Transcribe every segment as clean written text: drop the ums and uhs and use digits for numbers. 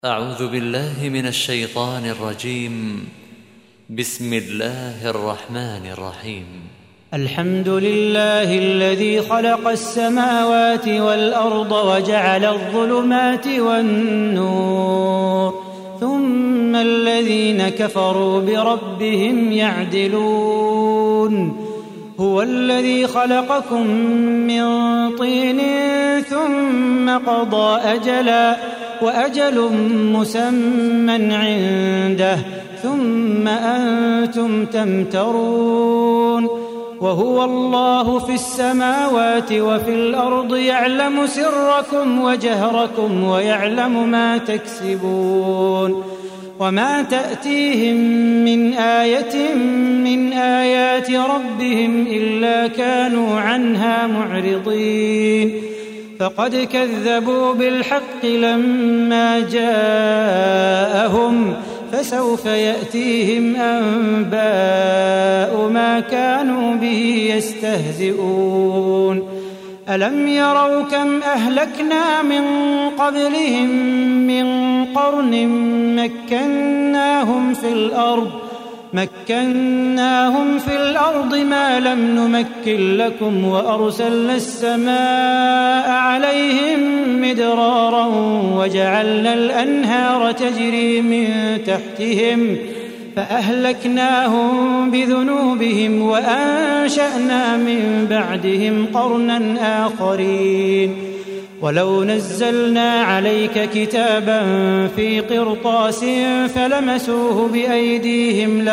أعوذ بالله من الشيطان الرجيم. بسم الله الرحمن الرحيم. الحمد لله الذي خلق السماوات والأرض وجعل الظلمات والنور، ثم الذين كفروا بربهم يعدلون. هو الذي خلقكم من طين ثم قضى أجلا وأجل مسمى عنده ثم أنتم تمترون. وهو الله في السماوات وفي الأرض يعلم سركم وجهركم ويعلم ما تكسبون. وما تأتيهم من آية من آيات ربهم إلا كانوا عنها معرضين. فقد كذبوا بالحق لما جاءهم، فسوف يأتيهم أنباء ما كانوا به يستهزئون. ألم يروا كم أهلكنا من قبلهم من قرن مكناهم في الأرض ما لم نمكن لكم، وأرسلنا السماء عليهم مدرارا وجعلنا الأنهار تجري من تحتهم فأهلكناهم بذنوبهم وأنشأنا من بعدهم قرنا آخرين. ولو نزلنا عليك كتابا في قرطاس فلمسوه بأيديهم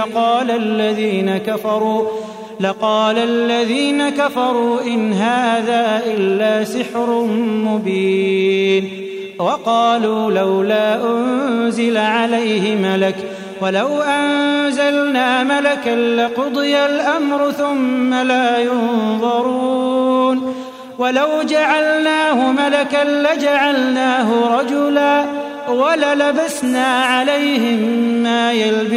لقال الذين كفروا إن هذا إلا سحر مبين. وقالوا لولا أنزل عليه ملك، ولو أنزلنا ملكا لقضي الأمر ثم لا ينظرون. ولو جعلناه ملكا لجعلناه رجلا وللبسنا عليهم ما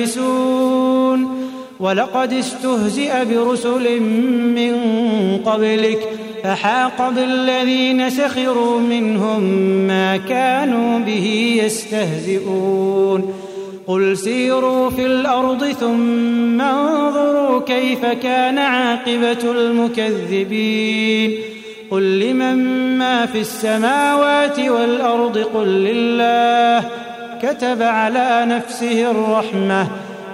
يلبسون. ولقد استهزئ برسل من قبلك فحاق بالذين سخروا منهم ما كانوا به يستهزئون. قل سيروا في الأرض ثم انظروا كيف كان عاقبة المكذبين. قل لمن ما في السماوات والأرض قل لله. كتب على نفسه الرحمة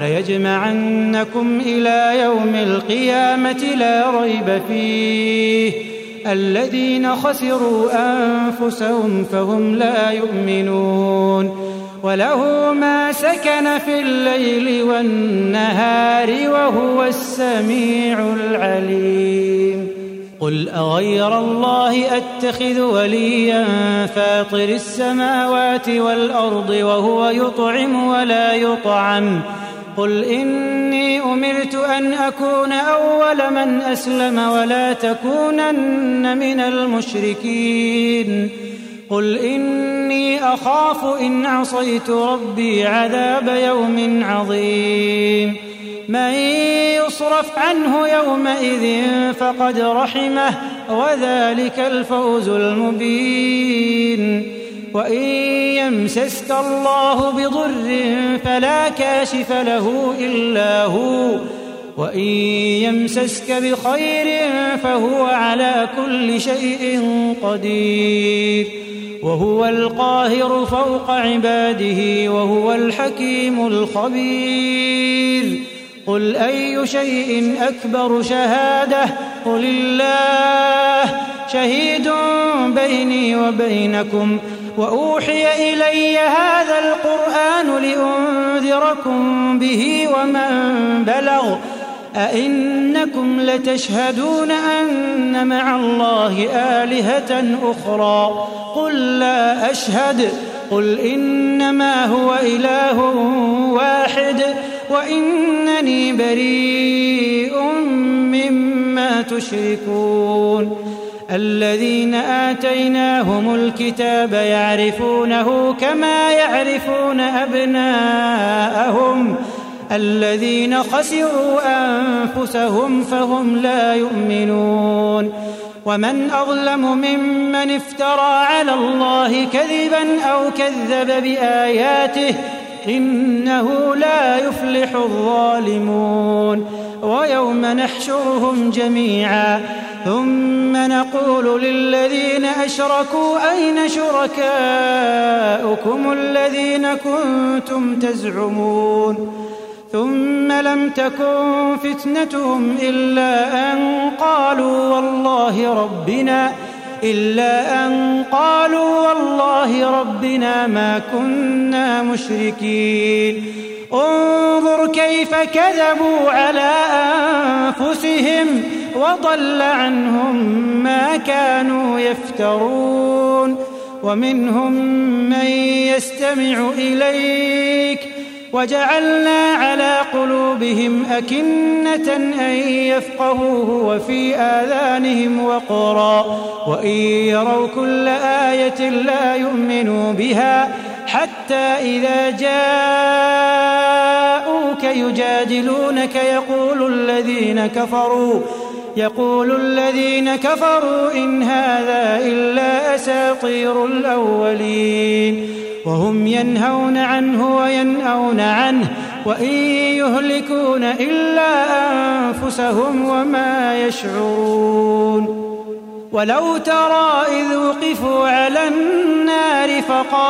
ليجمعنكم إلى يوم القيامة لا ريب فيه. الذين خسروا أنفسهم فهم لا يؤمنون. وله ما سكن في الليل والنهار وهو السميع العليم. قل أغير الله أتخذ وليا فاطر السماوات والأرض وهو يطعم ولا يطعم. قل إني أمرت أن أكون أول من أسلم ولا تكونن من المشركين. قل إني أخاف إن عصيت ربي عذاب يوم عظيم. من يصرف عنه يومئذ فقد رحمه وذلك الفوز المبين. وإن يمسسك الله بضر فلا كاشف له إلا هو، وإن يمسسك بخير فهو على كل شيء قدير. وهو القاهر فوق عباده وهو الحكيم الخبير. قل أي شيء أكبر شهادة؟ قل الله شهيد بيني وبينكم. وأوحي إلي هذا القرآن لأنذركم به ومن بلغ. أئنكم لتشهدون أن مع الله آلهة أخرى؟ قل لا أشهد. قل إنما هو إله واحد وإنني بريء مما تشركون. الذين آتيناهم الكتاب يعرفونه كما يعرفون أبناءهم. الذين خسروا أنفسهم فهم لا يؤمنون. ومن أظلم ممن افترى على الله كذبا أو كذب بآياته إنه لا يفلح الظالمون ويوم نحشرهم جميعا ثم نقول للذين أشركوا أين شركاؤكم الذين كنتم تزعمون ثم لم تكن فتنتهم إلا أن قالوا والله ربنا ما كنا مشركين انظر كيف كذبوا على أنفسهم وضل عنهم ما كانوا يفترون ومنهم من يستمع إليك وجعلنا على قلوبهم أكنة أن يفقهوه وفي آذانهم وقرا وإن يروا كل آية لا يؤمنوا بها حتى إذا جاءوك يجادلونك يقول الذين كفروا إن هذا إلا أساطير الأولين وهم ينهون عنه وينأون عنه وإن يهلكون إلا أنفسهم وما يشعرون ولو ترى إذ وقفوا على النار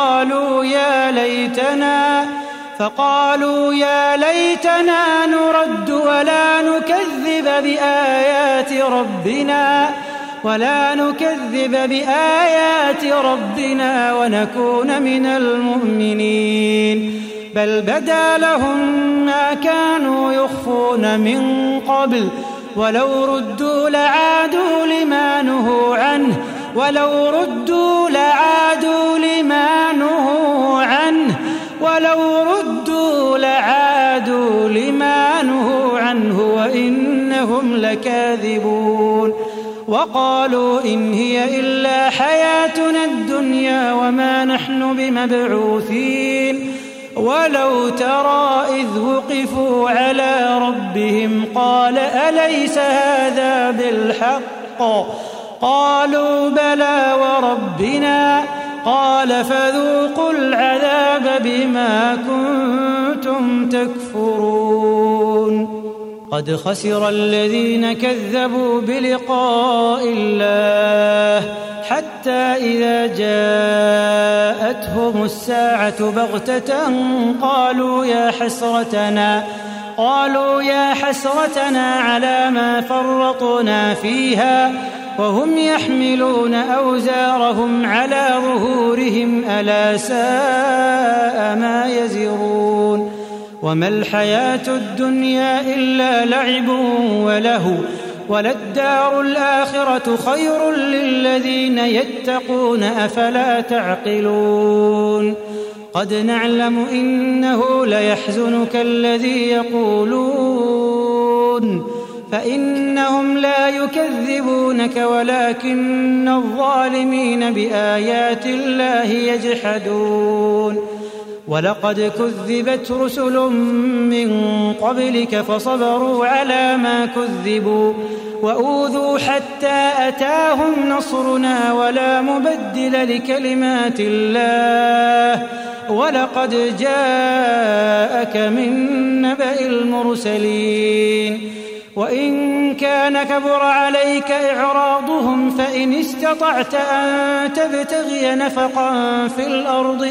فقالوا يا ليتنا نرد ولا نكذب بآيات ربنا ونكون من المؤمنين بل بدا لهم ما كانوا يخفون من قبل ولو ردوا لعادوا لما نهوا عنه وإنهم لكاذبون وقالوا إن هي إلا حياتنا الدنيا وما نحن بمبعوثين ولو ترى إذ وقفوا على ربهم قال أليس هذا بالحق قالوا بلى وربنا قال فذوقوا العذاب بما كنتم تكفرون قد خسر الذين كذبوا بلقاء الله حتى إذا جاءتهم الساعة بغتة قالوا يا حسرتنا على ما فرطنا فيها وهم يحملون أوزارهم على ظهورهم ألا ساء ما يزرون وما الحياة الدنيا إلا لعب ولهو وللدار الآخرة خير للذين يتقون أفلا تعقلون قد نعلم إنه ليحزنك الذي يقولون فإنهم لا يكذبونك ولكن الظالمين بآيات الله يجحدون ولقد كذبت رسل من قبلك فصبروا على ما كذبوا وأوذوا حتى أتاهم نصرنا ولا مبدل لكلمات الله ولقد جاءك من نبأ المرسلين وإن كان كبر عليك إعراضهم فإن استطعت أن تبتغي نفقا في الأرض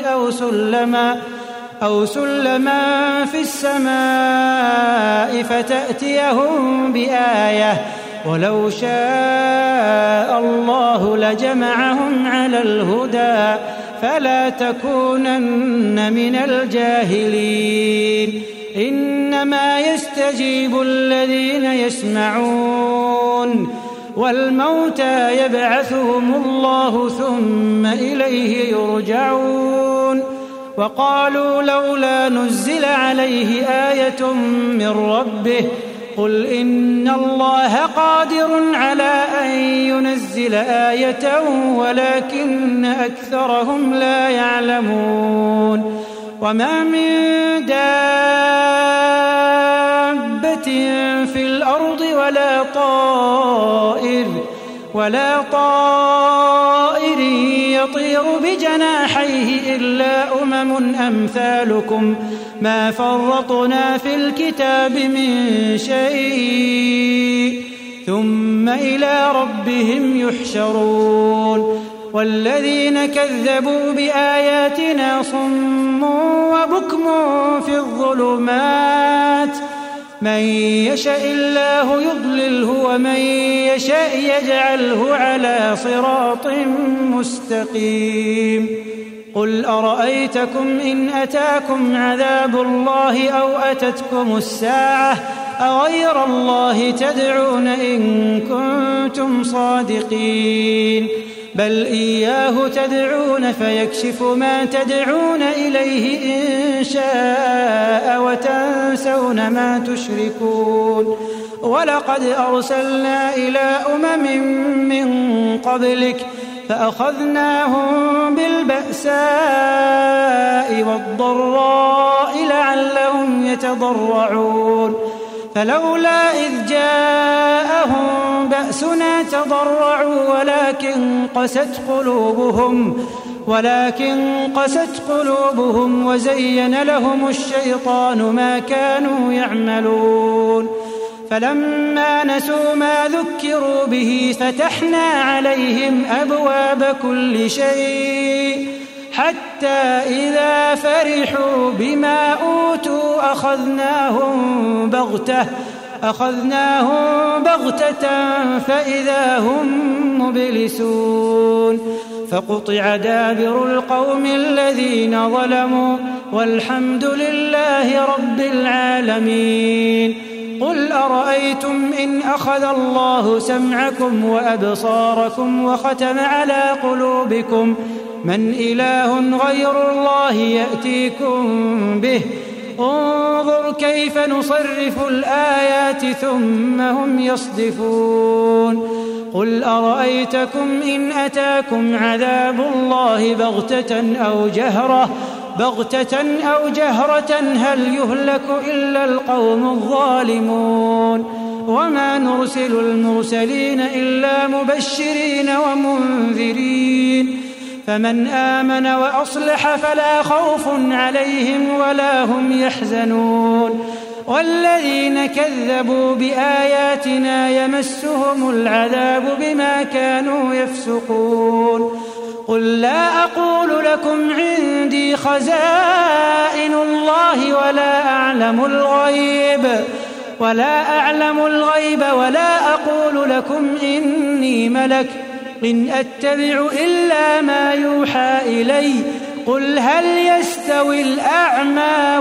أو سلما في السماء فتأتيهم بآية ولو شاء الله لجمعهم على الهدى فلا تكونن من الجاهلين إنما يستجيب الذين يسمعون والموتى يبعثهم الله ثم إليه يرجعون وقالوا لولا نزل عليه آية من ربه قل إن الله قادر على أن ينزل آية ولكن أكثرهم لا يعلمون وما من دابة في الأرض ولا طائر يطير بجناحيه إلا أمم أمثالكم ما فرطنا في الكتاب من شيء ثم إلى ربهم يحشرون والذين كذبوا بآياتنا صم وبكم في الظلمات من يشاء الله يضلله ومن يشاء يجعله على صراط مستقيم قل أرأيتكم إن أتاكم عذاب الله أو أتتكم الساعة أغير الله تدعون إن كنتم صادقين بل إياه تدعون فيكشف ما تدعون إليه إن شاء وتنسون ما تشركون ولقد أرسلنا إلى أمم من قبلك فأخذناهم بالبأساء والضراء لعلهم يتضرعون فلولا إذ جاءهم بأسنا تضرعوا ولكن قست قلوبهم وزين لهم الشيطان ما كانوا يعملون فلما نسوا ما ذكروا به فتحنا عليهم أبواب كل شيء حتى إذا فرحوا بما أوتوا أخذناهم بغتة فإذا هم مبلسون فقطع دابر القوم الذين ظلموا والحمد لله رب العالمين قل أرأيتم إن أخذ الله سمعكم وأبصاركم وختم على قلوبكم من إله غير الله يأتيكم به انظر كيف نصرف الآيات ثم هم يصدفون قل أرأيتكم إن أتاكم عذاب الله بغتة أو جهرة هل يهلك إلا القوم الظالمون وما نرسل المرسلين إلا مبشرين ومنذرين فمن آمن وأصلح فلا خوف عليهم ولا هم يحزنون والذين كذبوا بآياتنا يمسهم العذاب بما كانوا يفسقون قل لا أقول لكم عندي خزائن الله ولا أعلم الغيب ولا أقول لكم إني ملك إن أتبع إلا ما يوحى إلي قل هل يستوي الأعمى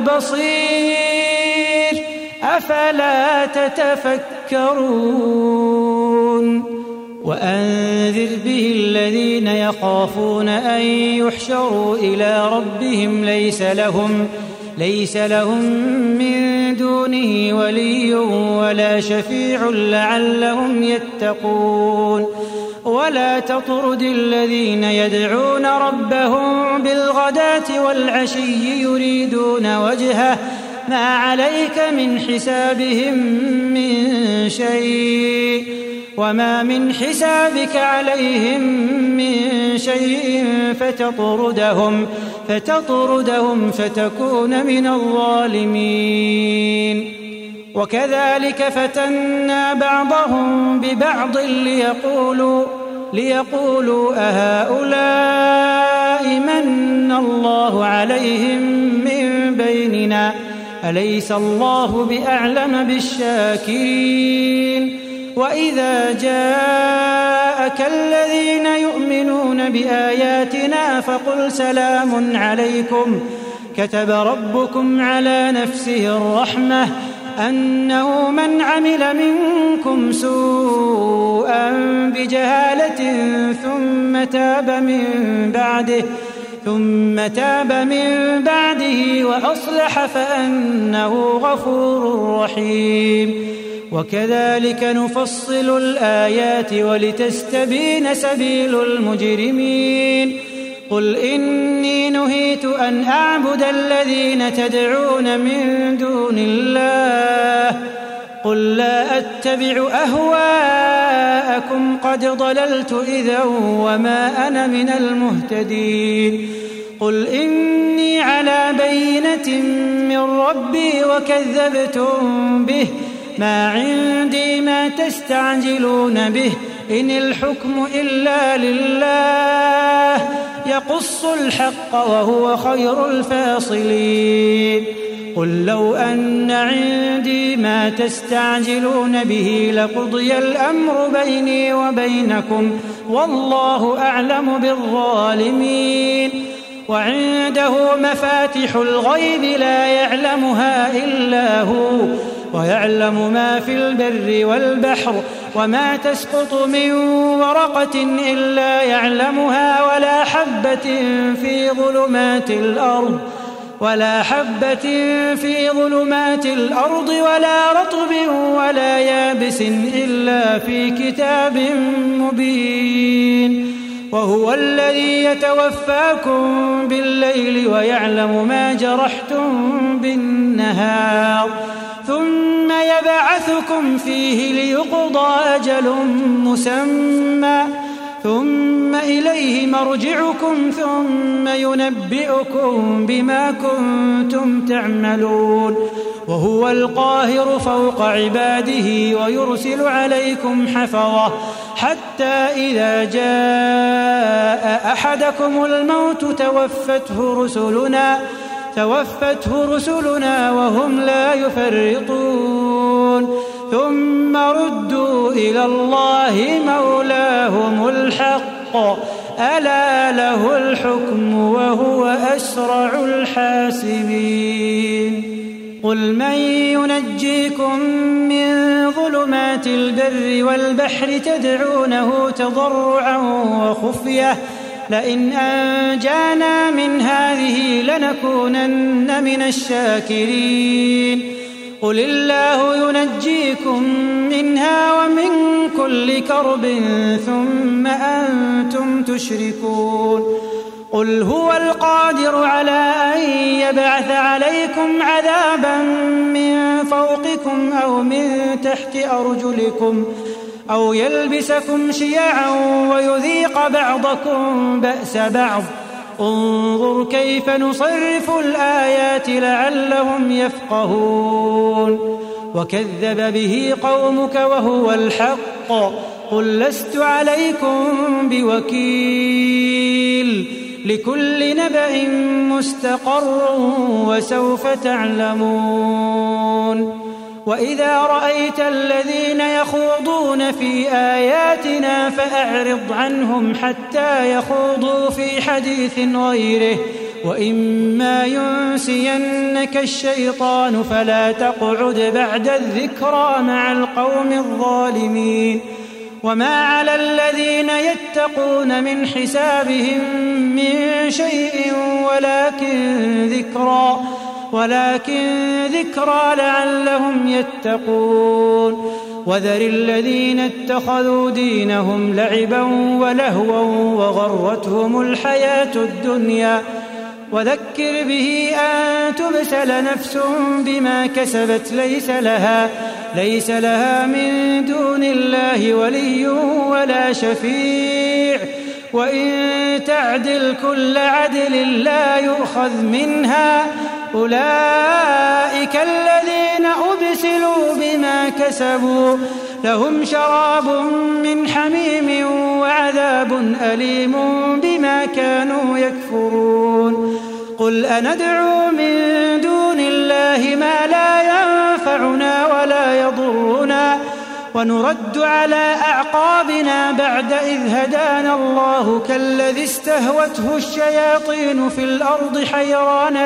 والبصير أفلا تتفكرون وأنذر به الذين يخافون أن يحشروا إلى ربهم ليس لهم من دونه ولي ولا شفيع لعلهم يتقون ولا تطرد الذين يدعون ربهم بالغداة والعشي يريدون وجهه ما عليك من حسابهم من شيء وما من حسابك عليهم من شيء فتطردهم فتكون من الظالمين وكذلك فتنا بعضهم ببعض ليقولوا أهؤلاء من الله عليهم من بيننا أليس الله بأعلم بالشاكرين وإذا جاءك الذين يؤمنون بآياتنا فقل سلام عليكم كتب ربكم على نفسه الرحمة أنه من عمل منكم سوءا بجهالة ثم تاب من بعده وأصلح فأنه غفور رحيم وكذلك نفصل الآيات ولتستبين سبيل المجرمين قل إني نهيت أن أعبد الذين تدعون من دون الله قل لا أتبع أهواءكم قد ضللت إذا وما أنا من المهتدين قل إني على بينة من ربي وكذبتم به ما عندي ما تستعجلون به إن الحكم إلا لله يقص الحق وهو خير الفاصلين قل لو أن عندي ما تستعجلون به لقضي الأمر بيني وبينكم والله أعلم بالظالمين وعنده مفاتح الغيب لا يعلمها إلا هو ويعلم ما في البر والبحر وما تسقط من ورقة إلا يعلمها ولا حبة في ظلمات الأرض ولا رطب ولا يابس إلا في كتاب مبين وهو الذي يتوفاكم بالليل ويعلم ما جرحتم بالنهار ثم يبعثكم فيه ليقضى أجل مسمى ثم إليه مرجعكم ثم ينبئكم بما كنتم تعملون وهو القاهر فوق عباده ويرسل عليكم حفظة حتى إذا جاء أحدكم الموت توفته رسلنا وهم لا يفرطون ثم ردوا إلى الله مولاهم الحق ألا له الحكم وهو أسرع الحاسبين قل من ينجيكم من ظلمات البر والبحر تدعونه تضرعا وخفية لئن أنجانا من هذه لنكونن من الشاكرين قل الله ينجيكم منها ومن كل كرب ثم أنتم تشركون قل هو القادر على أن يبعث عليكم عذابا من فوقكم أو من تحت أرجلكم أو يلبسكم شيعا ويذيق بعضكم بأس بعض انظر كيف نصرف الآيات لعلهم يفقهون وكذب به قومك وهو الحق قل لست عليكم بوكيل لكل نبأ مستقر وسوف تعلمون وإذا رأيت الذين يخوضون في آياتنا فأعرض عنهم حتى يخوضوا في حديث غيره وإما ينسينك الشيطان فلا تقعد بعد الذكرى مع القوم الظالمين وما على الذين يتقون من حسابهم من شيء ولكن ذكرى لعلهم يتقون وذر الذين اتخذوا دينهم لعبا ولهوا وغرتهم الحياة الدنيا وذكر به أن تبسل نفس بما كسبت ليس لها من دون الله ولي ولا شفيع وإن تعدل كل عدل لا يؤخذ منها أولئك الذين أبسلوا بما كسبوا لهم شراب من حميم وعذاب أليم بما كانوا يكفرون قل أندعو من دون الله ما لا ينفعنا ولا يضرنا ونرد على أعقابنا بعد إذ هدانا الله كالذي استهوته الشياطين في الأرض حيران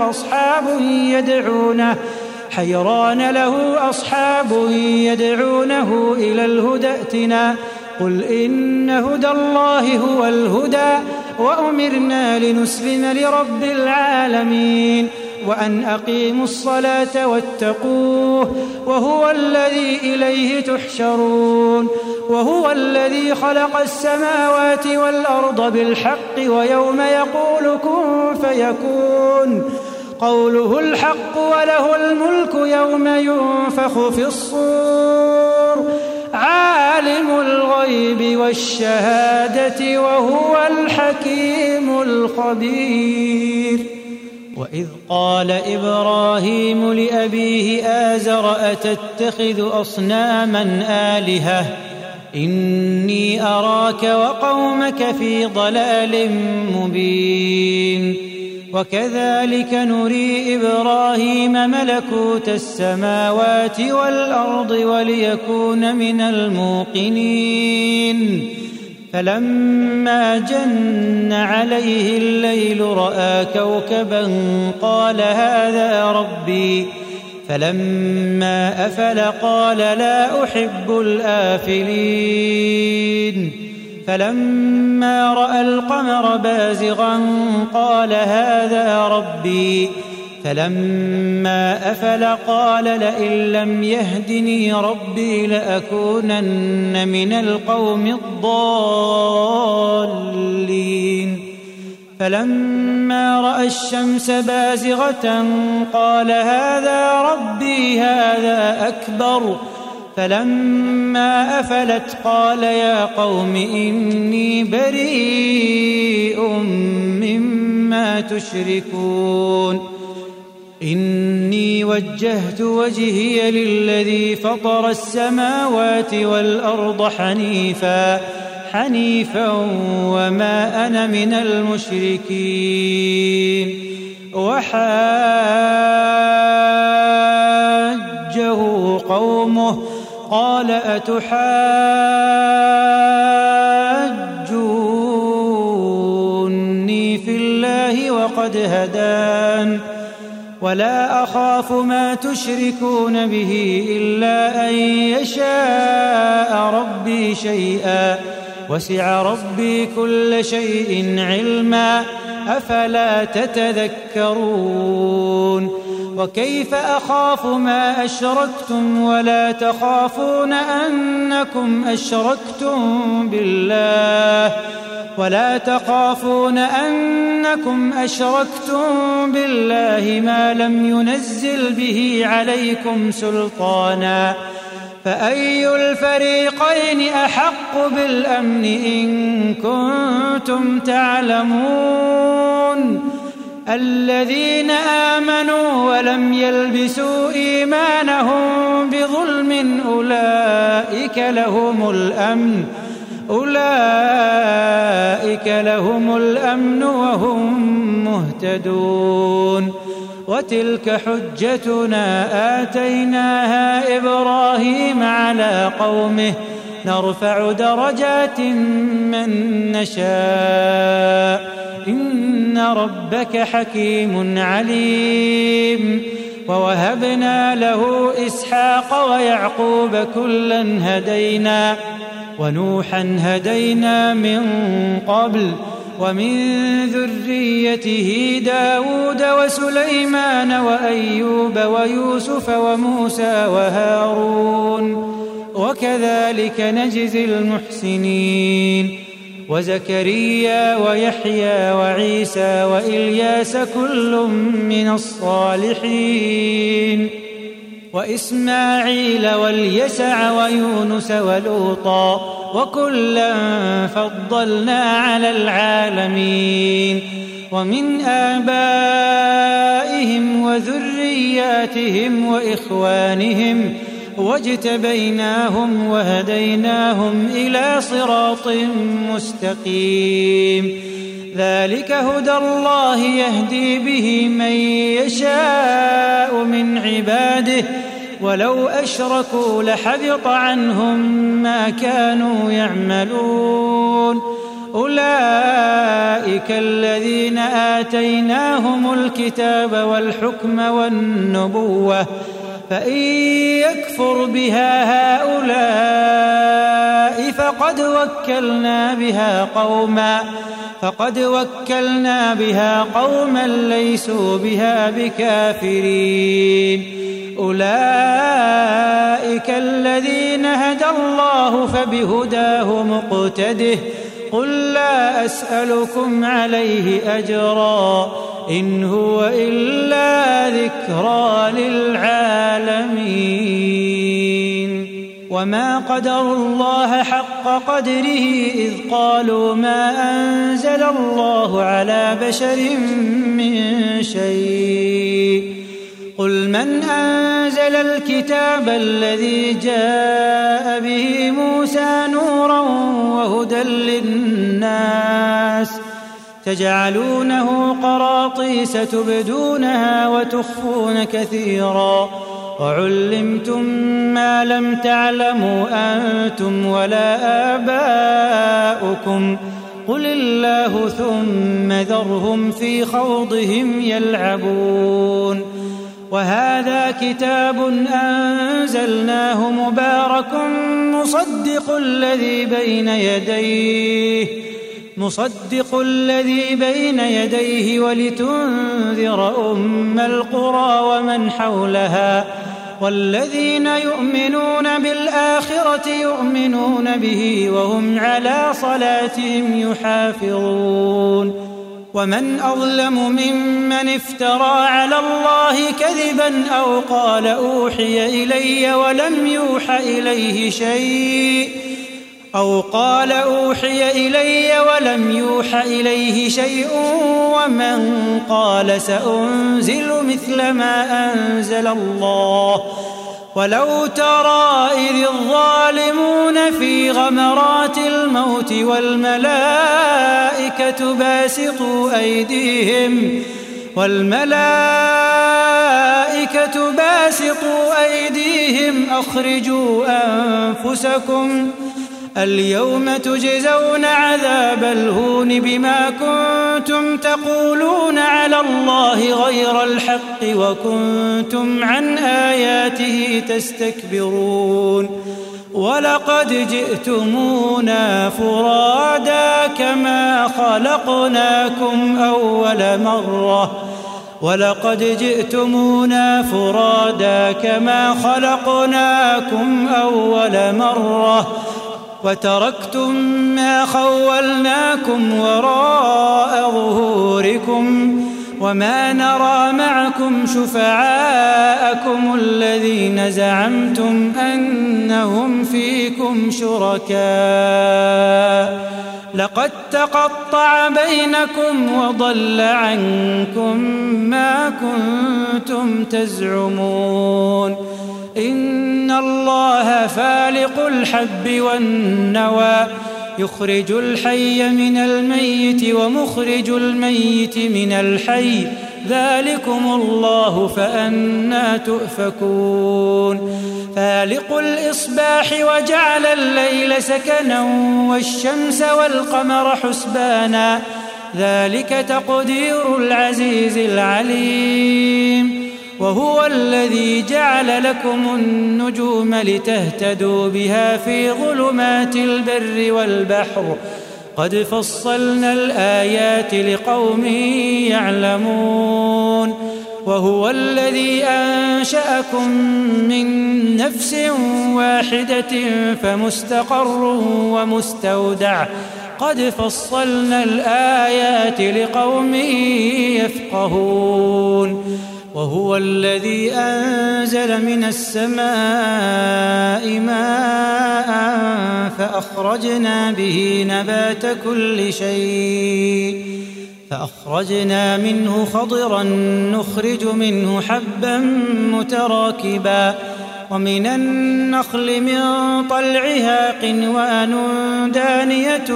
له أصحاب يدعونه إلى الهدى ائتنا قل إن هدى الله هو الهدى وأمرنا لنسلم لرب العالمين وأن أقيموا الصلاة واتقوه وهو الذي إليه تحشرون وهو الذي خلق السماوات والأرض بالحق ويوم يقول كن فيكون قوله الحق وله الملك يوم ينفخ في الصور عالم الغيب والشهادة وهو الحكيم الخبير وإذ قال إبراهيم لأبيه آزر أتتخذ أصناما آلهة إني أراك وقومك في ضلال مبين وكذلك نري إبراهيم ملكوت السماوات والأرض وليكون من الموقنين فلما جن عليه الليل رأى كوكبا قال هذا ربي فلما أفل قال لا أحب الآفلين فلما رأى القمر بازغا قال هذا ربي فلما أفل قال لئن لم يهدني ربي لأكونن من القوم الضالين فلما رأى الشمس بازغة قال هذا ربي هذا أكبر فلما أفلت قال يا قوم إني بريء مما تشركون إني وجهت وجهي للذي فطر السماوات والأرض حنيفا وما أنا من المشركين وحاجه قومه قال أتحاجوني في الله وقد هدان ولا أخاف ما تشركون به إلا أن يشاء ربي شيئا وسع ربي كل شيء علما أفلا تتذكرون وكيف أخاف ما أشركتم ولا تخافون أنكم أشركتم بالله ما لم ينزل به عليكم سلطانا فأي الفريقين أحق بالأمن إن كنتم تعلمون الذين آمنوا ولم يلبسوا إيمانهم بظلم أولئك لهم الأمن وهم مهتدون وتلك حجتنا آتيناها إبراهيم على قومه نرفع درجات من نشاء إن ربك حكيم عليم ووهبنا له إسحاق ويعقوب كلا هدينا ونوحا هدينا من قبل ومن ذريته داود وسليمان وأيوب ويوسف وموسى وهارون وكذلك نجزي المحسنين وزكريا ويحيى وعيسى وإلياس كل من الصالحين وإسماعيل واليسع ويونس ولوطا وكلا فضلنا على العالمين ومن آبائهم وذرياتهم وإخوانهم واجتبيناهم وهديناهم إلى صراط مستقيم ذلك هدى الله يهدي به من يشاء من عباده ولو أشركوا لحبط عنهم ما كانوا يعملون أولئك الذين آتيناهم الكتاب والحكم والنبوة فإن يكفر بها هؤلاء فقد وكلنا بها قوما ليسوا بها بكافرين أولئك الذين هدى الله فبهداه مقتده قل لا أسألكم عليه أجرا إن هو إلا وذكرى للعالمين. وما قدروا الله حق قدره إذ قالوا ما أنزل الله على بشر من شيء. قل من أنزل الكتاب الذي جاء به موسى نورا وهدى للناس تجعلونه قراطيس تبدونها وتخفون كثيرا وعلمتم ما لم تعلموا أنتم ولا آباؤكم قل الله ثم ذرهم في خوضهم يلعبون. وهذا كتاب أنزلناه مبارك مصدق الذي بين يديه ولتنذر أم القرى ومن حولها والذين يؤمنون بالآخرة يؤمنون به وهم على صلاتهم يحافظون. ومن أظلم ممن افترى على الله كذبا أو قال أوحي إلي ولم يوحى إليه شيء ومن قال سأنزل مثل ما أنزل الله. ولو ترى إذ الظالمون في غمرات الموت والملائكة باسطوا أيديهم أخرجوا أنفسكم اليوم تجزون عذاب الهون بما كنتم تقولون على الله غير الحق وكنتم عن آياته تستكبرون. ولقد جئتمونا فرادا كما خلقناكم أول مرة وتركتم ما خولناكم وراء ظهوركم وما نرى معكم شفعاءكم الذين زعمتم أنهم فيكم شركاء لقد تقطع بينكم وضل عنكم ما كنتم تزعمون. إن الله فالق الحب والنوى يخرج الحي من الميت ومخرج الميت من الحي ذلكم الله فأنى تؤفكون. فالق الإصباح وجعل الليل سكنا والشمس والقمر حسبانا ذلك تقدير العزيز العليم. وهو الذي جعل لكم النجوم لتهتدوا بها في ظلمات البر والبحر قد فصلنا الآيات لقوم يعلمون. وهو الذي أنشأكم من نفس واحدة فمستقر ومستودع قد فصلنا الآيات لقوم يفقهون. وهو الذي أنزل من السماء ماء فأخرجنا به نبات كل شيء فأخرجنا منه خضرا نخرج منه حبا متراكبا ومن النخل من طلعها قنوان دانية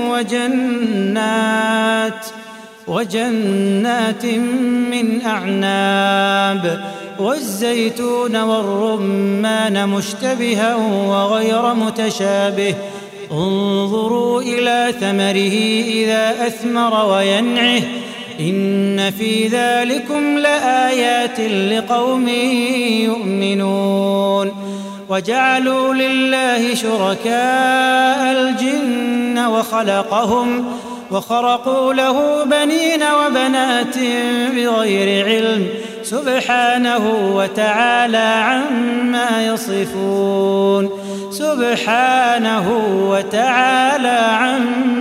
وجنات من أعناب والزيتون والرمان مشتبها وغير متشابه انظروا إلى ثمره إذا أثمر وينعه إن في ذلكم لآيات لقوم يؤمنون. وجعلوا لله شركاء الجن وخلقهم وخرقوا له بنين وبنات بغير علم سبحانه وتعالى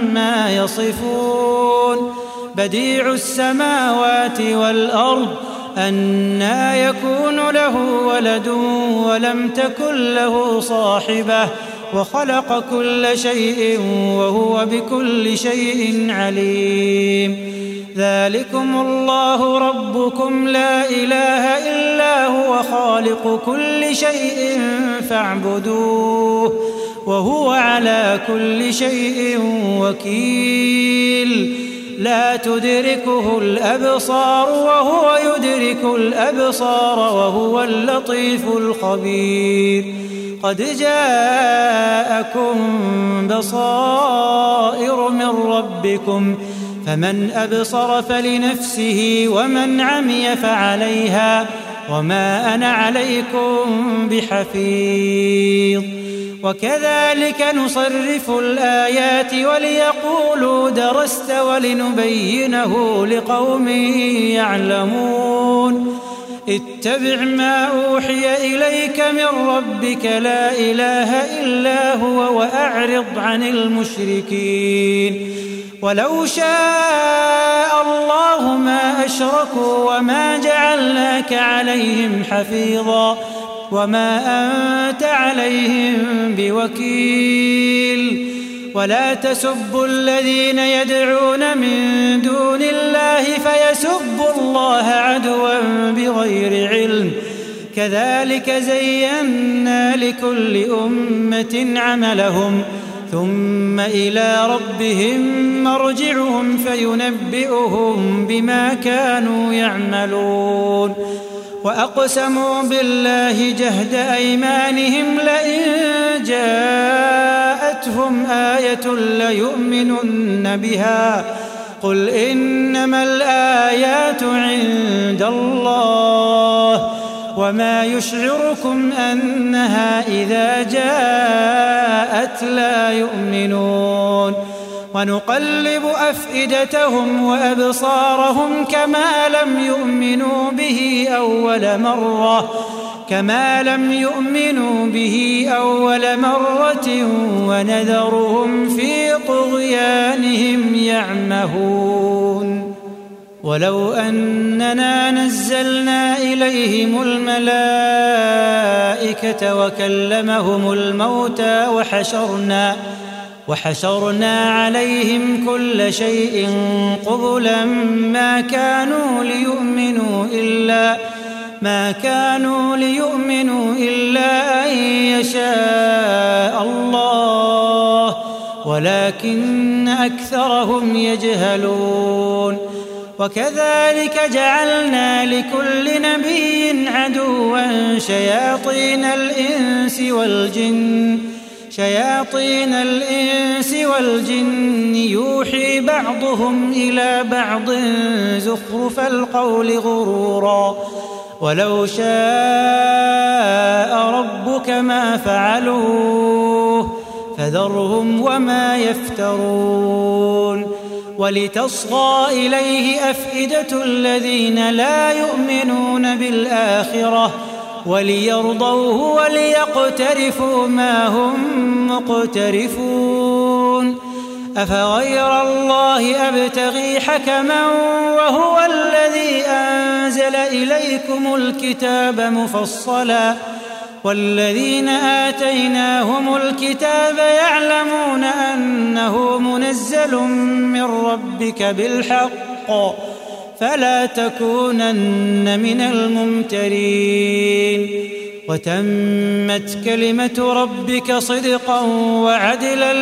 عما يصفون. بديع السماوات والأرض أنى يكون له ولد ولم تكن له صاحبة وخلق كل شيء وهو بكل شيء عليم. ذلكم الله ربكم لا إله إلا هو خالق كل شيء فاعبدوه وهو على كل شيء وكيل. لا تدركه الأبصار وهو يدرك الأبصار وهو اللطيف الخبير. قد جاءكم بصائر من ربكم فمن أبصر فلنفسه ومن عمي فعليها وما أنا عليكم بحفيظ. وكذلك نصرف الآيات وليقولوا درست ولنبينه لقوم يعلمون. اتبع ما أوحي إليك من ربك لا إله إلا هو وأعرض عن المشركين. ولو شاء الله ما أشركوا وما جعلناك عليهم حفيظا وما أنت عليهم بوكيل. ولا تسبوا الذين يدعون من دون الله فيسبوا الله عدوا بغير علم. كذلك زينا لكل أمة عملهم ثم إلى ربهم مرجعهم فينبئهم بما كانوا يعملون. وأقسموا بالله جهد أيمانهم لئن جاءتهم آية ليؤمنن بها قل إنما الآيات عند الله وما يشعركم أنها إذا جاءت لا يؤمنون. ونقلب أفئدتهم وأبصارهم كما لم يؤمنوا به أول مرة ونذرهم في طغيانهم يعمهون. ولو أننا نزلنا إليهم الملائكة وكلمهم الموتى وحشرنا عليهم كل شيء قبلا ما كانوا ليؤمنوا إلا أن يشاء الله ولكن أكثرهم يجهلون. وكذلك جعلنا لكل نبي عدوا شياطين الإنس والجن يوحي بعضهم إلى بعض زخرف القول غرورا. ولو شاء ربك ما فعلوه فذرهم وما يفترون. ولتصغى إليه أفئدة الذين لا يؤمنون بالآخرة وليرضوه وليقترفوا ما هم مقترفون. أفغير الله أبتغي حكما وهو الذي أنزل إليكم الكتاب مفصلا والذين آتيناهم الكتاب يعلمون أنه منزل من ربك بالحق فلا تكونن من الممترين. وتمت كلمة ربك صدقا وعدلا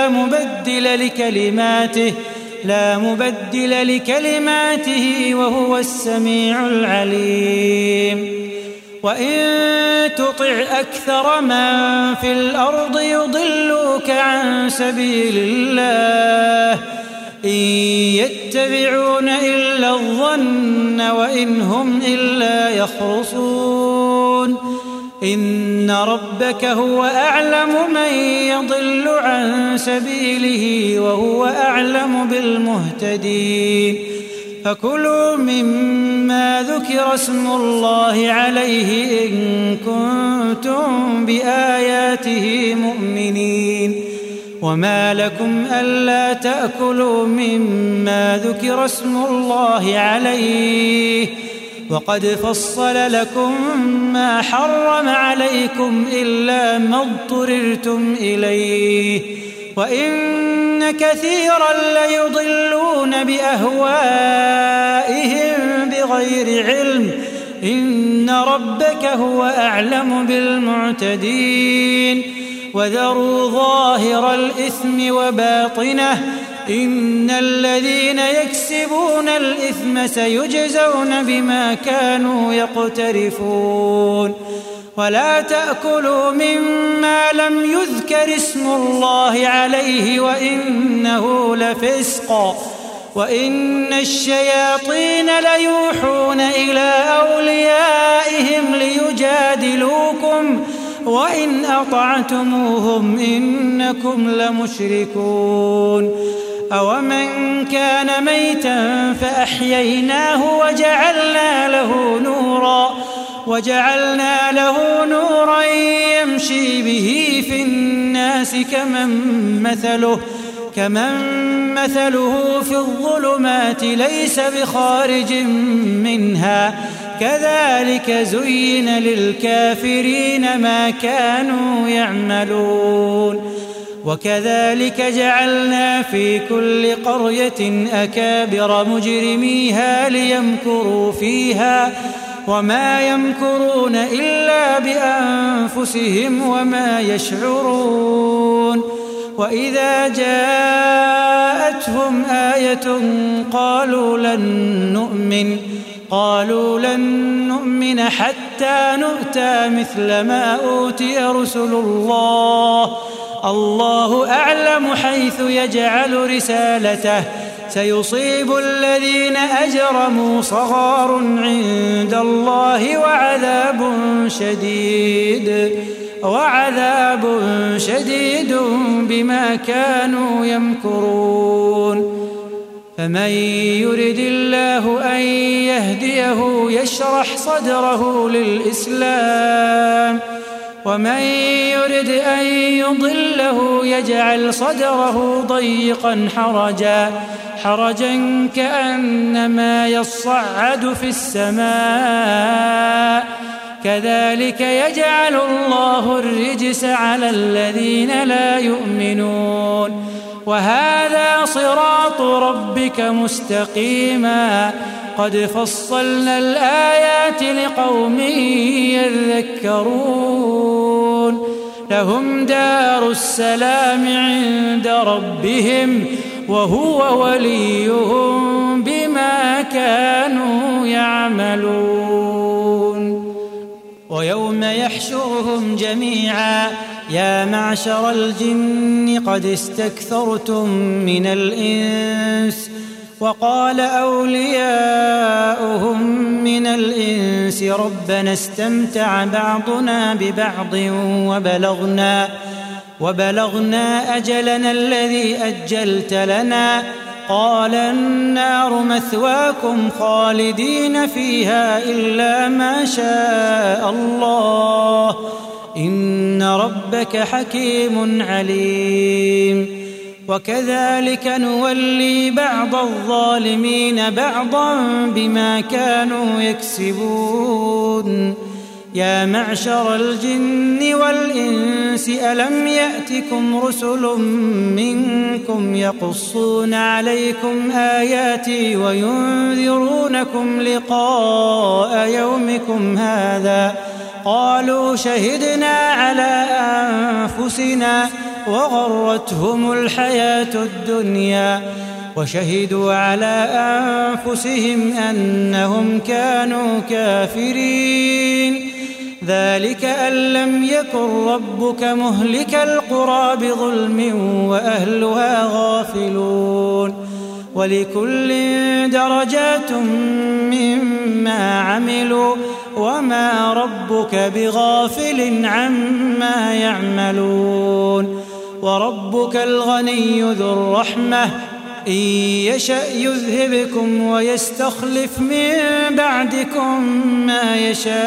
لا مبدل لكلماته وهو السميع العليم. وإن تطع أكثر من في الأرض يضلوك عن سبيل الله إن يتبعون إلا الظن وإن هم إلا يخرصون. إن ربك هو أعلم من يضل عن سبيله وهو أعلم بالمهتدين. فكلوا مما ذكر اسم الله عليه إن كنتم بآياته مؤمنين. وما لكم ألا تأكلوا مما ذكر اسم الله عليه وقد فصل لكم ما حرم عليكم إلا ما اضطررتم إليه وإن كثيرا ليضلون بأهوائهم بغير علم إن ربك هو أعلم بالمعتدين وذروا ظاهر الإثم وباطنه إن الذين يكسبون الإثم سيجزون بما كانوا يقترفون ولا تأكلوا مما لم يذكر اسم الله عليه وإنه لفسق وإن الشياطين ليوحون إلى أوليائهم ليجادلوكم وإن أطعتموهم إنكم لمشركون أومن كان ميتا فأحييناه وجعلنا له نورا يمشي به في الناس كمن مثله في الظلمات ليس بخارج منها كذلك زين للكافرين ما كانوا يعملون وكذلك جعلنا في كل قرية أكابر مجرميها ليمكروا فيها وما يمكرون إلا بأنفسهم وما يشعرون وإذا جاءتهم آية قالوا لن نؤمن حتى نؤتى مثل ما أوتي رسل الله أعلم حيث يجعل رسالته سيصيب الذين أجرموا صغار عند الله وعذاب شديد بما كانوا يمكرون فمن يرد الله أن يهديه يشرح صدره للإسلام ومن يرد أن يضله يجعل صدره ضيقا حرجا كأنما يصعد في السماء كذلك يجعل الله الرجس على الذين لا يؤمنون وهذا صراط ربك مستقيما قد فصلنا الآيات لقوم يذكرون لهم دار السلام عند ربهم وهو وليهم بما كانوا يعملون ويوم يحشرهم جميعا يا معشر الجن قد استكثرتم من الإنس وقال أولياؤهم من الإنس ربنا استمتع بعضنا ببعض وبلغنا أجلنا الذي أجلت لنا قال النار مثواكم خالدين فيها إلا ما شاء الله إن ربك حكيم عليم وكذلك نولي بعض الظالمين بعضا بما كانوا يكسبون يا معشر الجن والإنس ألم يأتكم رسل منكم يقصون عليكم آياتي وينذرونكم لقاء يومكم هذا قالوا شهدنا على أنفسنا وغرتهم الحياة الدنيا وشهدوا على أنفسهم أنهم كانوا كافرين ذلك أن لم يكن ربك مهلك القرى بظلم وأهلها غافلون ولكل درجات مما عملوا وما ربك بغافل عما يعملون وربك الغني ذو الرحمة إن يشأ يذهبكم ويستخلف من بعدكم ما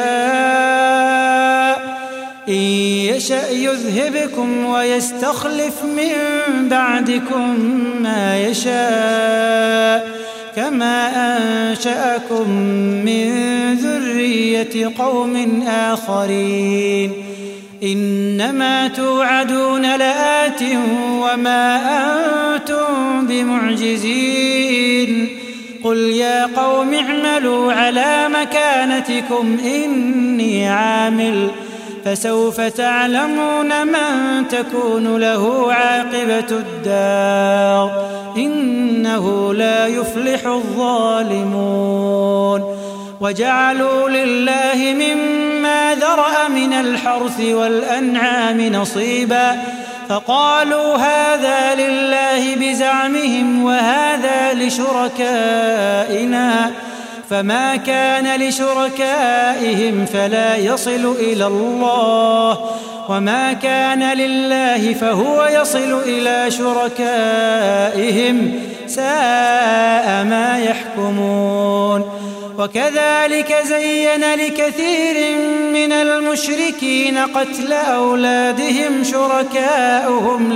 يشاء إن يشأ يذهبكم ويستخلف من بعدكم ما يشاء كما أنشأكم من ذرية قوم آخرين إنما توعدون لآت وما أنتم بمعجزين قل يا قوم اعملوا على مكانتكم إني عامل فسوف تعلمون من تكون له عاقبة الدار إنه لا يفلح الظالمون وجعلوا لله مما ذرأ من الحرث والأنعام نصيبا فقالوا هذا لله بزعمهم وهذا لشركائنا فما كان لشركائهم فلا يصل إلى الله وما كان لله فهو يصل إلى شركائهم ساء ما يحكمون وكذلك زين لكثير من المشركين قتل أولادهم شركاؤهم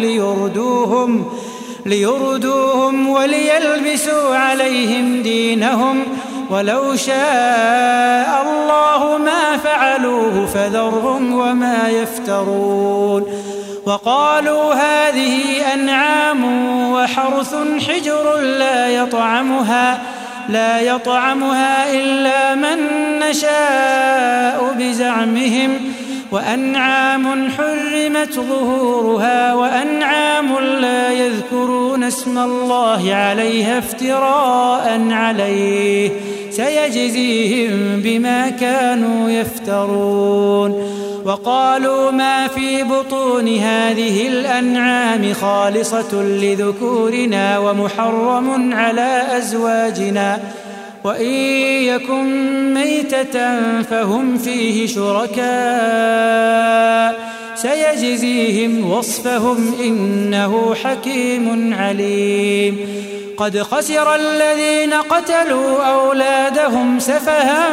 ليردوهم وليلبسوا عليهم دينهم ولو شاء الله ما فعلوه فذرهم وما يفترون وقالوا هذه أنعام وحرث حجر لا يطعمها إلا من نشاء بزعمهم وأنعام حرمت ظهورها وأنعام لا يذكرون اسم الله عليها افتراء عليه سيجزيهم بما كانوا يفترون وقالوا ما في بطون هذه الأنعام خالصة لذكورنا ومحرم على أزواجنا وإن يكن ميتة فهم فيه شركاء سيجزيهم وصفهم إنه حكيم عليم قد خسر الذين قتلوا أولادهم سفها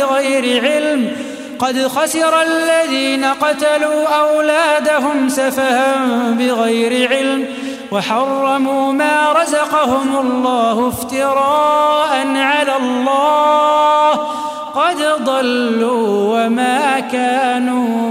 بغير علم وحرموا ما رزقهم الله افتراء على الله قد ضلوا وما كانوا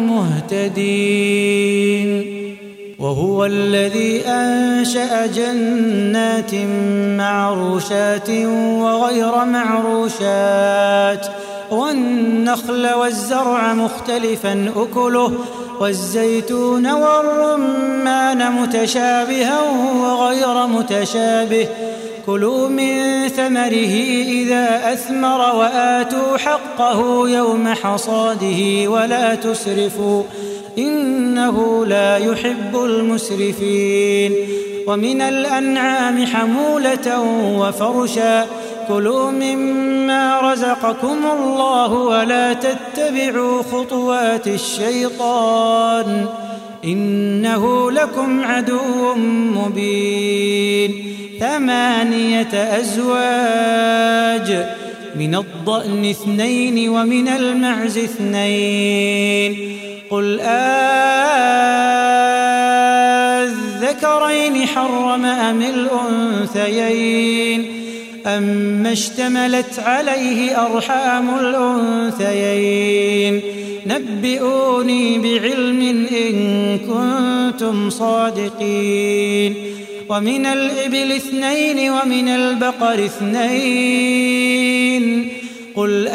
مهتدين وهو الذي أنشأ جنات معروشات وغير معروشات والنخل والزرع مختلفا أكله والزيتون والرمان متشابها وغير متشابه كلوا من ثمره إذا أثمر وآتوا حقه يوم حصاده ولا تسرفوا إنه لا يحب المسرفين ومن الأنعام حمولة وفرشا كلوا مما رزقكم الله ولا تتبعوا خطوات الشيطان إنه لكم عدو مبين 8 أزواج من الضأن 2 ومن المعز 2 قل أذكرين حرم أم الأنثيين أما اشتملت عليه أرحام الأنثيين نبئوني بعلم إن كنتم صادقين ومن الإبل 2 ومن البقر 2 قل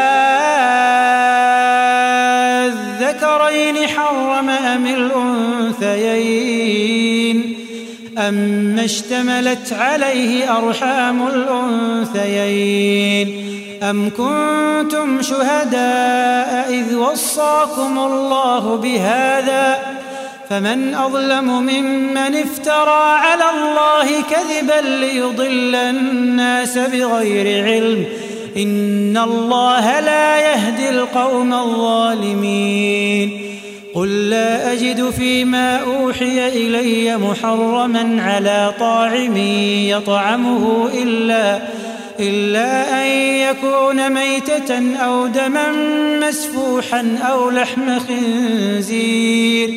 أذكرين حرم أم الأنثيين أما اشتملت عليه أرحام الأنثيين أم كنتم شهداء إذ وصاكم الله بهذا فمن أظلم ممن افترى على الله كذبا ليضل الناس بغير علم إن الله لا يهدي القوم الظالمين قل لا أجد فيما أوحي إلي محرما على طاعم يطعمه إلا أن يكون ميتة أو دما مسفوحا أو لحم خنزير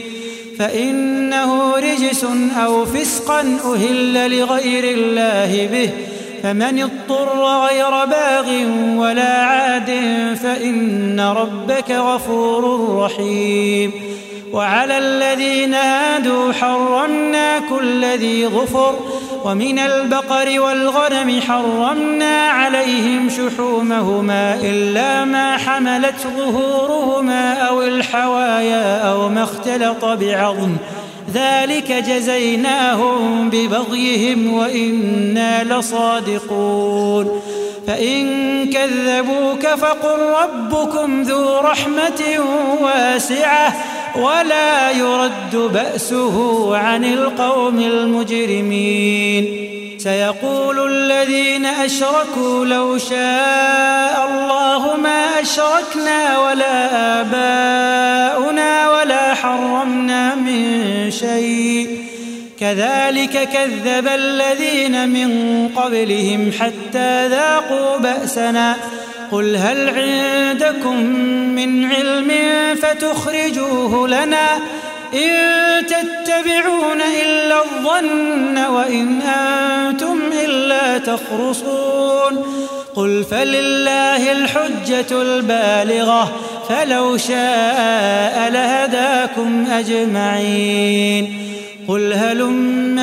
فإنه رجس أو فسقا أهل لغير الله به فمن اضطر غير باغ ولا عاد فإن ربك غفور رحيم. وعلى الذين هادوا حرمنا كل ذي ظفر، ومن البقر والغنم حرمنا عليهم شحومهما إلا ما حملت ظهورهما أو الحوايا أو ما اختلط بعظم، ذلك جزيناهم ببغيهم وإنا لصادقون. فإن كذبوك فقل ربكم ذو رحمة واسعة ولا يرد بأسه عن القوم المجرمين. سيقول الذين أشركوا لو شاء الله ما أشركنا ولا آباؤنا ولا حرمنا من شيء، كذلك كذب الذين من قبلهم حتى ذاقوا بأسنا. قل هل عندكم من علم فتخرجوه لنا؟ إن تتبعون إلا الظن وإن أنتم إلا تخرصون. قل فلله الحجة البالغة فلو شاء لهداكم أجمعين. قل هلم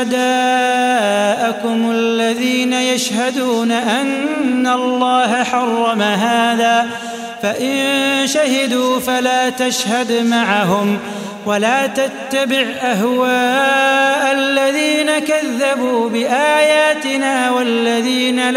شهداءكم الذين يشهدون أن الله حرم هذا، فإن شهدوا فلا تشهد معهم ولا تتبع أهواء الذين كذبوا بآياتنا والذين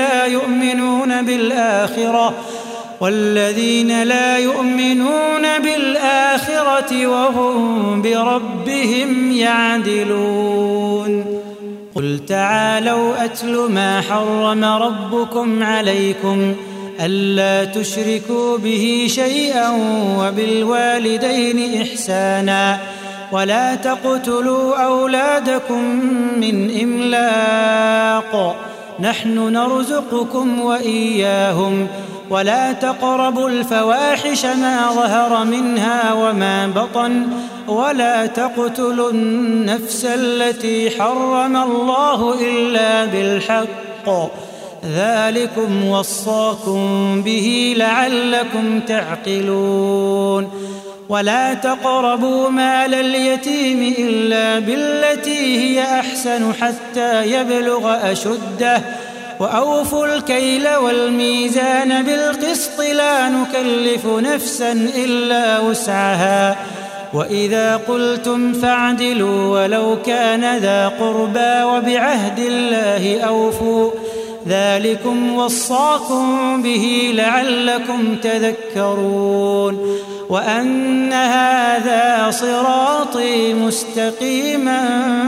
لا يؤمنون بالآخرة وهم بربهم يعدلون. قل تعالوا أتل ما حرم ربكم عليكم ألا تشركوا به شيئا وبالوالدين إحسانا ولا تقتلوا أولادكم من إملاق، نحن نرزقكم وإياهم، ولا تقربوا الفواحش ما ظهر منها وما بطن، ولا تقتلوا النفس التي حرم الله إلا بالحق، ذلكم وصاكم به لعلكم تعقلون. ولا تقربوا مال اليتيم إلا بالتي هي أحسن حتى يبلغ أشده، وأوفوا الكيل والميزان بالقسط لا نكلف نفسا إلا وسعها، وإذا قلتم فاعدلوا ولو كان ذا قربى وبعهد الله أوفوا، ذلكم وصاكم به لعلكم تذكرون. وأن هذا صراطي مستقيما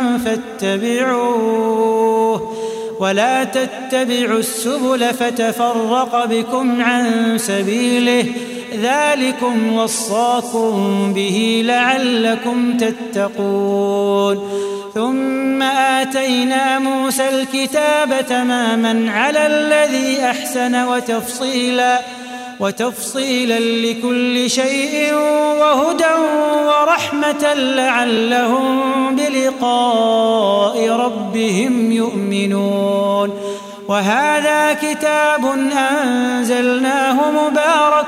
فاتبعوه ولا تتبعوا السبل فتفرق بكم عن سبيله، ذلكم وصاكم به لعلكم تتقون. ثم آتينا موسى الكتاب تماما على الذي أحسن وتفصيلا لكل شيء وهدى ورحمة لعلهم بلقاء ربهم يؤمنون. وهذا كتاب أنزلناه مبارك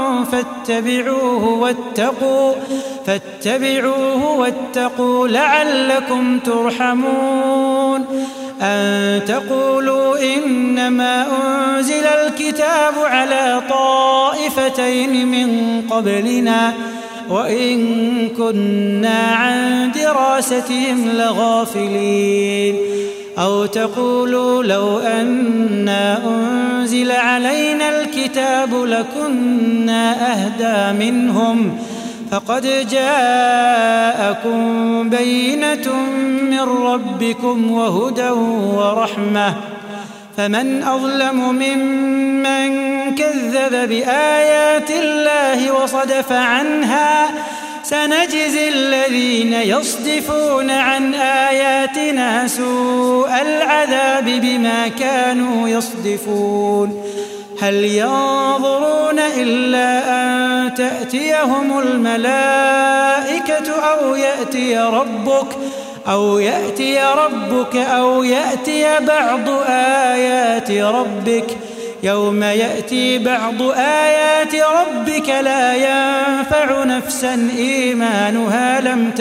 فاتبعوه واتقوا لعلكم ترحمون. أن تقولوا إنما أنزل الكتاب على طائفتين من قبلنا وإن كنا عن دراستهم لغافلين. أو تقولوا لو أنا أنزل علينا الكتاب لكنا أهدى منهم، فقد جاءكم بينة من ربكم وهدى ورحمة، فمن أظلم ممن كذب بآيات الله وصدف عنها، سنجزي الذين يصدفون عن آياتنا سوء العذاب بما كانوا يصدفون. هل ينظرون إلا أن تأتيهم الملائكة أو يأتي ربك أو يأتي بعض آيات ربك. يوم يأتي بعض آيات ربك لا ينفع نفسا إيمانها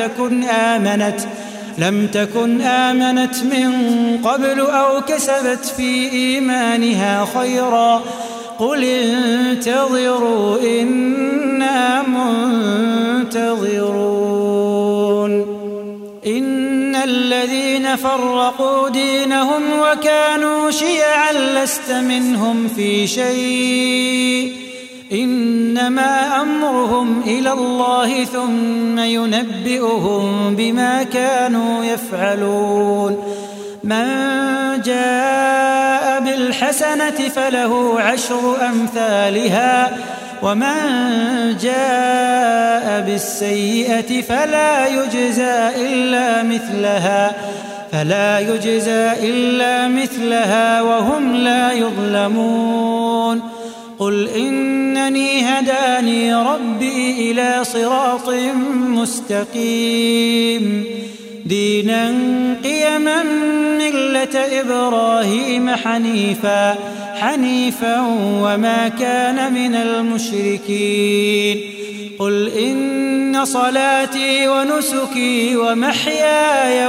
لم تكن آمنت من قبل أو كسبت في إيمانها خيرا. قل انتظروا إنا منتظرون. إن الذين فرقوا دينهم وكانوا شيعا لست منهم في شيء إنما أمرهم إلى الله ثم ينبئهم بما كانوا يفعلون. من جاء بالحسنة فله 10 أمثالها ومن جاء بالسيئة فلا يجزى إلا مثلها وهم لا يظلمون. قل إنني هداني ربي إلى صراط مستقيم دينا قيما ملة إبراهيم حنيفا وما كان من المشركين. قل إن صلاتي ونسكي ومحياي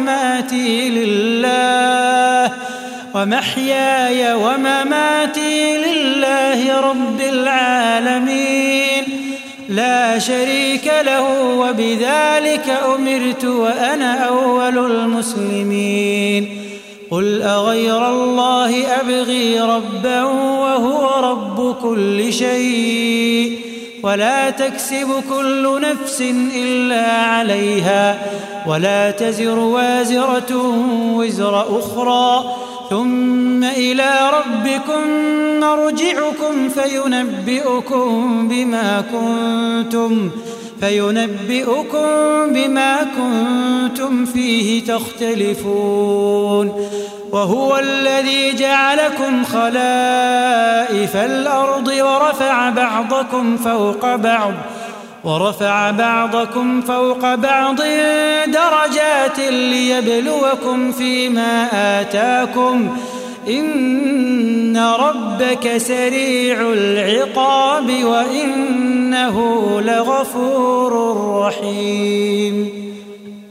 ومماتي لله رب العالمين لا شريك له وبذلك أمرت وأنا أول المسلمين. قل أغير الله أبغي ربا وهو رب كل شيء ولا تكسب كل نفس إلا عليها ولا تزر وازرة وزر أخرى ثم إلى ربكم مرجعكم فينبئكم بما كنتم فيه تختلفون. وهو الذي جعلكم خلائف الأرض ورفع بعضكم فوق بعض درجات ليبلوكم فيما آتاكم إن ربك سريع العقاب وإنه لغفور رحيم.